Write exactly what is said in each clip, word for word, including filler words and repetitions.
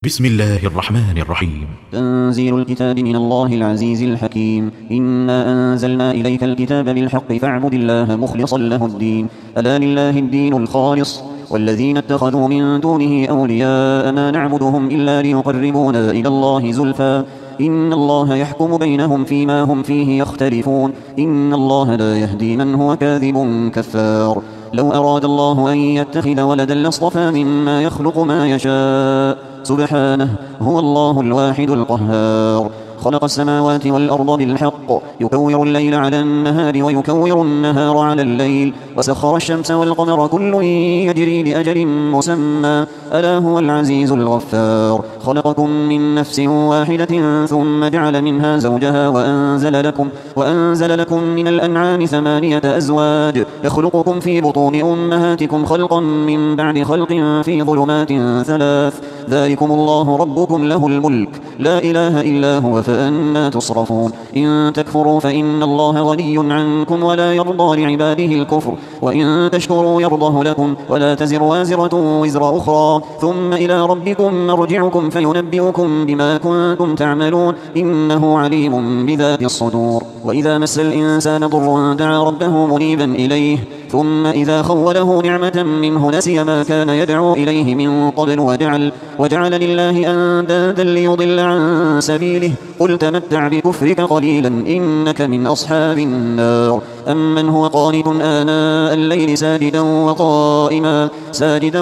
بسم الله الرحمن الرحيم. تنزيل الكتاب من الله العزيز الحكيم. إنا أنزلنا إليك الكتاب بالحق فاعبد الله مخلصا له الدين، ألا لله الدين الخالص، والذين اتخذوا من دونه أولياء ما نعبدهم إلا ليقربونا إلى الله زلفى إن الله يحكم بينهم فيما هم فيه يختلفون، إن الله لا يهدي من هو كاذب كفار. لو أراد الله أن يتخذ ولدا لاصطفى مما يخلق ما يشاء، سبحانه، هو الله الواحد القهار. خلق السماوات والأرض بالحق، يكور الليل على النهار ويكور النهار على الليل، وسخر الشمس والقمر كل يجري لأجل مسمى، ألا هو العزيز الغفار. خلقكم من نفس واحدة ثم جعل منها زوجها وأنزل لكم, وأنزل لكم من الأنعام ثمانية أزواج، يخلقكم في بطون أمهاتكم خلقا من بعد خلق في ظلمات ثلاث، ذلكم الله ربكم له الملك، لا إله إلا هو فأنا تصرفون. إن تكفروا فإن الله غني عنكم ولا يرضى لعباده الكفر، وإن تشكروا يرضه لكم، ولا تزر وازرة وزر أخرى، ثم إلى ربكم مرجعكم فينبئكم بما كنتم تعملون، إنه عليم بذات الصدور. وإذا مس الإنسان ضر دعا ربه منيبا إليه، ثم إذا خوله نعمة منه نسي ما كان يدعو إليه من قبل وجعل, وجعل لله أندادا ليضل عن سبيله، قل تمتع بكفرك قليلا إنك من أصحاب النار. أمن هو قانت آناء الليل ساجدا وقائما, ساجدا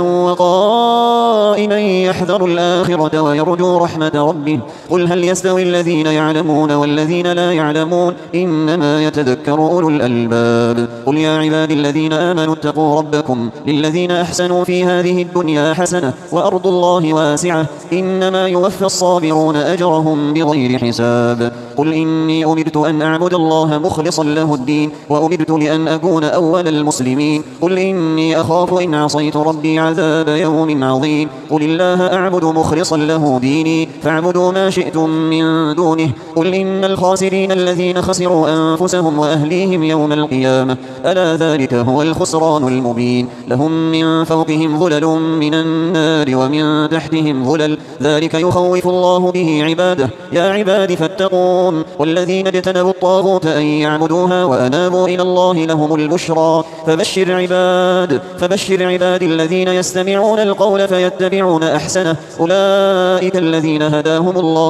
وقائما يحذر الآخرة ويرجو رحمة ربه، قل هل يستوي الذين يعلمون والذين لا يعلمون، إنما يتذكر أولو الألباب. قل يا عباد الذين آمنوا اتقوا ربكم، للذين أحسنوا في هذه الدنيا حسنة وأرض الله واسعة، إنما يوفى الصابرون أجرهم بغير حساب. قل إني أمرت أن أعبد الله مخلصا له الدين، وأمرت لأن أكون أول المسلمين. قل إني أخاف إن عصيت ربي عذاب يوم عظيم. قل الله أعبد مخلصا له ديني، فاعبدوا ما شئتم من دونه. قل إن الخاسرين الذين خسروا أنفسهم وأهليهم يوم القيامة، ألا ذلك هو الخسران المبين. لهم من فوقهم ظلل من النار ومن تحتهم ظلل، ذلك يخوف الله به عباده، يا عباد فاتقون. والذين اجتنبوا الطاغوت أن يعبدوها وأنابوا إلى الله لهم البشرى، فبشر عباد فبشر عباد الذين يستمعون القول فيتبعون أحسنه، أولئك الذين هداهم الله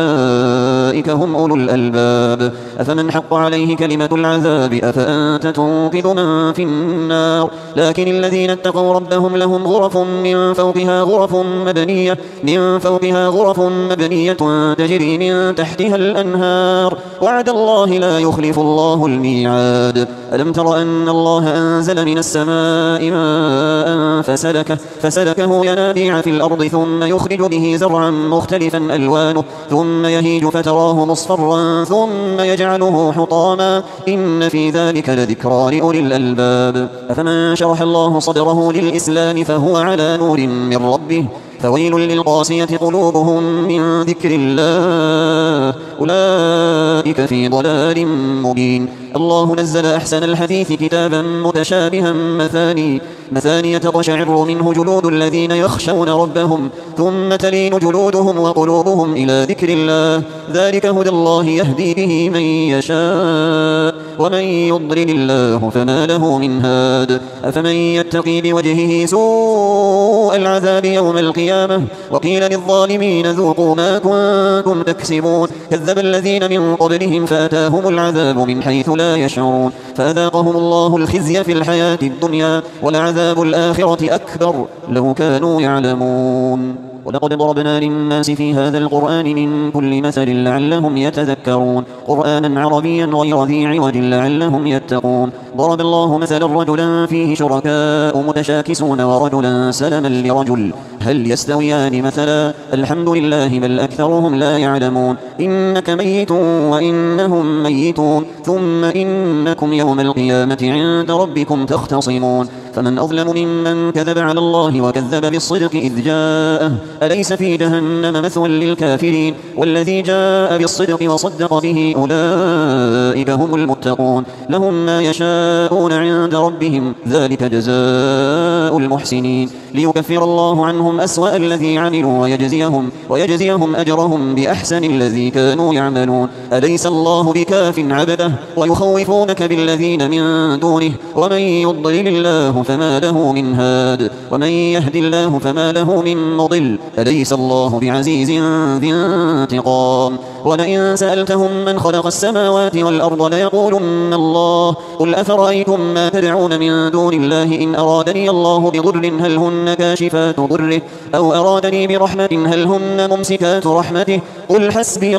وأولئك هم أولو الألباب. أفمن حق عليه كلمة العذاب أفأنت تنقذ من في النار. لكن الذين اتقوا ربهم لهم غرف من فوقها غرف مبنية من فوقها غرف مبنية تجري من تحتها الأنهار، وعد الله لا يخلف الله الميعاد. ألم تر أن الله أنزل من السماء ماء فسلكه, فسلكه ينابيع في الأرض، ثم يخرج به زرعا مختلفا ألوانه، ثم يهيج فتراه مصفرا، ثم يجعله حطاما، إن في ذلك لذكرى لأولي الألباب. أفمن شرح الله صدره للإسلام فهو على نور من ربه، فويل للقاسية قلوبهم من ذكر الله، أولئك في ضلال مبين. الله نزل أحسن الحديث كتابا متشابها مثاني مثانية تقشعر منه جلود الذين يخشون ربهم، ثم تلين جلودهم وقلوبهم إلى ذكر الله، ذلك هدى الله يهدي به من يشاء، ومن يضلل الله فما له من هاد. أفمن يتقي بوجهه سوء العذاب يوم القيامة، وقيل للظالمين ذوقوا ما كنتم تكسبون، كذب الذين من قبلهم فأتاهم العذاب من حيث لا يشعرون، فأذاقهم الله الخزي في الحياة الدنيا، ولعذاب الآخرة أكبر لو كانوا يعلمون. ولقد ضربنا للناس في هذا القرآن من كل مثل لعلهم يتذكرون، قرآنا عربيا غير ذي عوج لعلهم يتقون. ضرب الله مثلا رجلا فيه شركاء متشاكسون ورجلا سلما لرجل، هل يستويان مثلا؟ الحمد لله بل أكثرهم لا يعلمون. إنك ميت وإنهم ميتون، ثم إنكم يوم القيامة عند ربكم تختصمون. فمن أظلم ممن كذب على الله وكذب بالصدق إذ جاءه، أليس في جهنم مثوى للكافرين؟ والذي جاء بالصدق وصدق به أولئك هم المتقون، لهم ما يشاءون عند ربهم، ذلك جزاء المحسنين. ليكفر الله عنهم أسوأ الذي عملوا ويجزيهم, ويجزيهم أجرهم بأحسن الذي كانوا يعملون. أليس الله بكاف عبده ويخوفونك بالذين من دونه ومن يضلل الله فما له من هاد ومن يهد الله فما له من مضل. أليس الله بعزيز ذي انتقام. ولئن سألتهم من خلق السماوات والأرض ليقولن الله. قل أفرأيتم ما تدعون من دون الله إن أرادني الله بضر هل هن كاشفات ضره أو أرادني برحمة هل هن ممسكات رحمته. قل حسبي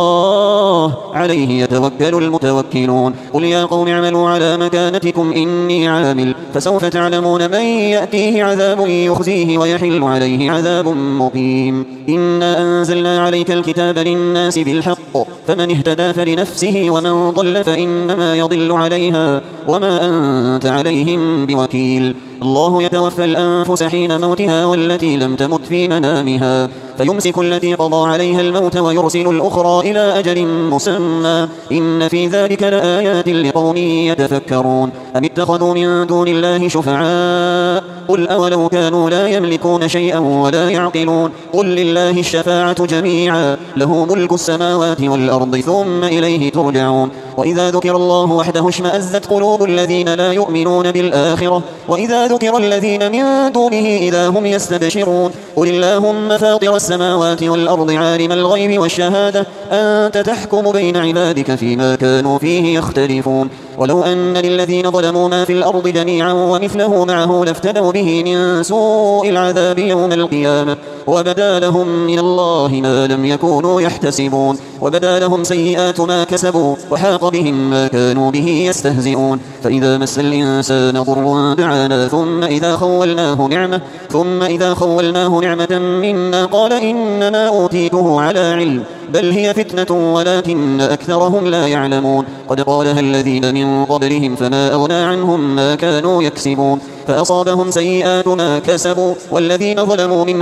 الله عليه يتوكل المتوكلون. قل يا قوم اعملوا على مكانتكم إني عامل فسوف تعلمون من يأتيه عذاب يخزيه ويحل عليه عذاب مقيم. إنا أنزلنا عليك الكتاب للناس بالحق فمن اهتدى فلنفسه ومن ضل فإنما يضل عليها وما أنت عليهم بوكيل. الله يتوفى الأنفس حين موتها والتي لم تمت في منامها فيمسك التي قضى عليها الموت ويرسل الأخرى إلى أجل مسمى إن في ذلك لآيات لقوم يتفكرون. أم اتخذوا من دون الله شفعاء قل أولو كانوا لا يملكون شيئا ولا يعقلون. قل لله الشفاعة جميعا له ملك السماوات والأرض ثم إليه ترجعون. وإذا ذكر الله وحده اشمأزت قلوب الذين لا يؤمنون بالآخرة وإذا ذكر الذين من دونه إذا هم يستبشرون. قل اللهم فاطر السماوات والأرض عالم الغيب والشهادة أنت تحكم بين عبادك فيما كانوا فيه يختلفون. ولو أن للذين ظلموا ما في الأرض جميعا ومثله معه لافتدوا به من سوء العذاب يوم القيامة وبدا لهم من الله ما لم يكونوا يحتسبون وبدا لهم سيئات ما كسبوا وحاق بهم ما كانوا به يستهزئون. فإذا مس الإنسان ضر دعانا ثم إذا خولناه نعمة ثم إذا خولناه نعمة منا قال إنما أوتيته على علم بل هي فتنة ولكن أكثرهم لا يعلمون. قد قالها الذين من قبلهم فما أغنى عنهم ما كانوا يكسبون فأصابهم سيئات ما كسبوا والذين ظلموا من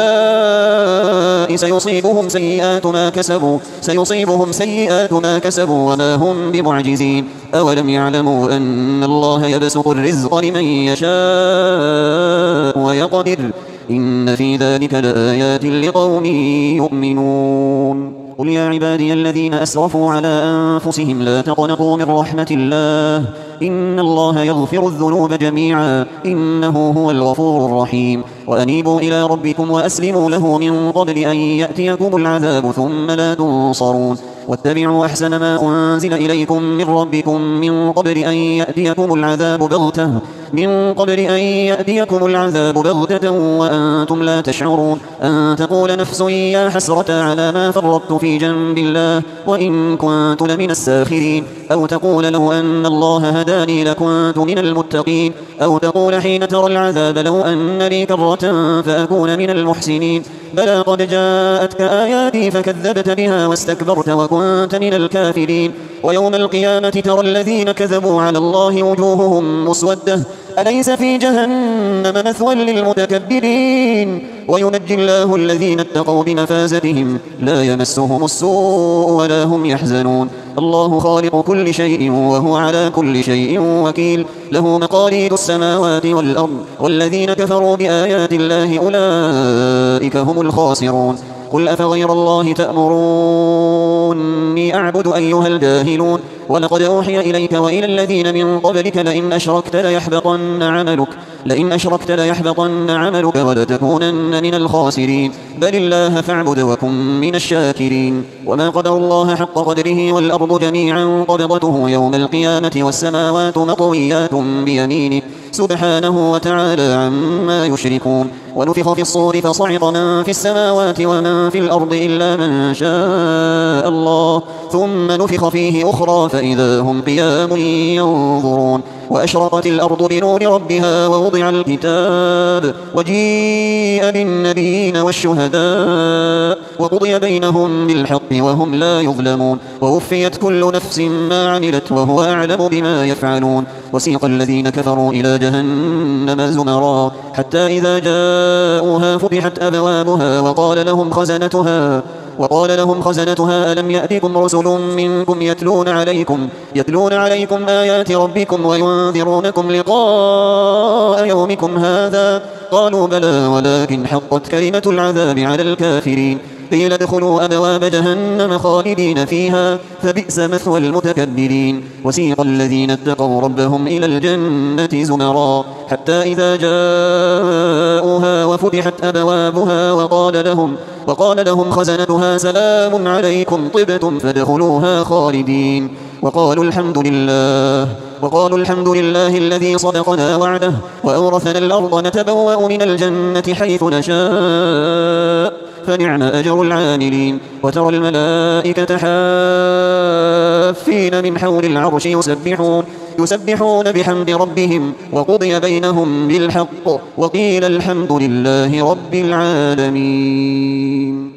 هؤلاء سيصيبهم سيئات ما كسبوا سيصيبهم سيئات ما كسبوا وما هم بمعجزين. أولم يعلموا أن الله يبسط الرزق لمن يشاء ويقدر إن في ذلك لآيات لقوم يؤمنون. قل يا عبادي الذين أسرفوا على أنفسهم لا تقنطوا من رحمة الله إن الله يغفر الذنوب جميعا إنه هو الغفور الرحيم. وأنيبوا إلى ربكم وأسلموا له من قبل أن يأتيكم العذاب ثم لا تنصرون. واتبعوا أحسن ما أنزل إليكم من ربكم من قبل أن يأتيكم العذاب بغتة من قبل أن يأتيكم العذاب بغتة وأنتم لا تشعرون. أن تقول نفس يا حسرة على ما فرطت في جنب الله وإن كنت لمن الساخرين. أو تقول لو أن الله هداني لكنت من المتقين. أو تقول حين ترى العذاب لو أن لي كرة فأكون من المحسنين. بلى قد جاءتك آياتي فكذبت بها واستكبرت وكنت من الكافرين. ويوم القيامة ترى الذين كذبوا على الله وجوههم مسودة أليس في جهنم مثوى للمتكبرين. وينجي الله الذين اتقوا بمفازتهم لا يمسهم السوء ولا هم يحزنون. الله خالق كل شيء وهو على كل شيء وكيل له مقاليد السماوات والأرض والذين كفروا بآيات الله أولئك هم الخاسرون. قل أفغير الله تأمروني أعبد أيها الجاهلون. ولقد أوحي إليك وإلى الذين من قبلك لئن أشركت ليحبطن عملك لئن أشركت ليحبطن عملك ولتكونن من الخاسرين. بل الله فاعبد وكن من الشاكرين. وما قدر الله حق قدره والأرض جميعا قبضته يوم القيامة والسماوات مطويات بيمينه سبحانه وتعالى عما يشركون. ونفخ في الصور فصعق من في السماوات ومن في الأرض إلا من شاء الله ثم نفخ فيه أخرى فإذا هم قيام ينظرون. وأشرقت الأرض بنور ربها ووضع الكتاب وجيء بالنبيين والشهداء وقضي بينهم بالحق وهم لا يظلمون. ووفيت كل نفس ما عملت وهو أعلم بما يفعلون. وسيق الذين كفروا إلى جهنم زمرا حتى إذا جاءوها فتحت أبوابها وقال لهم خزنتها وقال لهم خزنتها ألم يأتكم رسل منكم يتلون عليكم, يتلون عليكم آيات ربكم وينذرونكم لقاء يومكم هذا؟ قالوا بلى ولكن حقت كلمة العذاب على الكافرين. قيل ادخلوا أبواب جهنم خالدين فيها فبئس مثوى المتكبرين. وسيق الذين اتقوا ربهم إلى الجنة زمرا حتى إذا جاءوها وفتحت أبوابها وقال لهم, وقال لهم خزنتها سلام عليكم طبتم فادخلوها خالدين. وقالوا الحمد لله وقالوا الحمد لله الذي صدقنا وعده وأورثنا الأرض نتبوأ من الجنة حيث نشاء فنعم أجر العاملين. وترى الملائكة حافين من حول العرش يسبحون, يسبحون بحمد ربهم وقضي بينهم بالحق وقيل الحمد لله رب العالمين.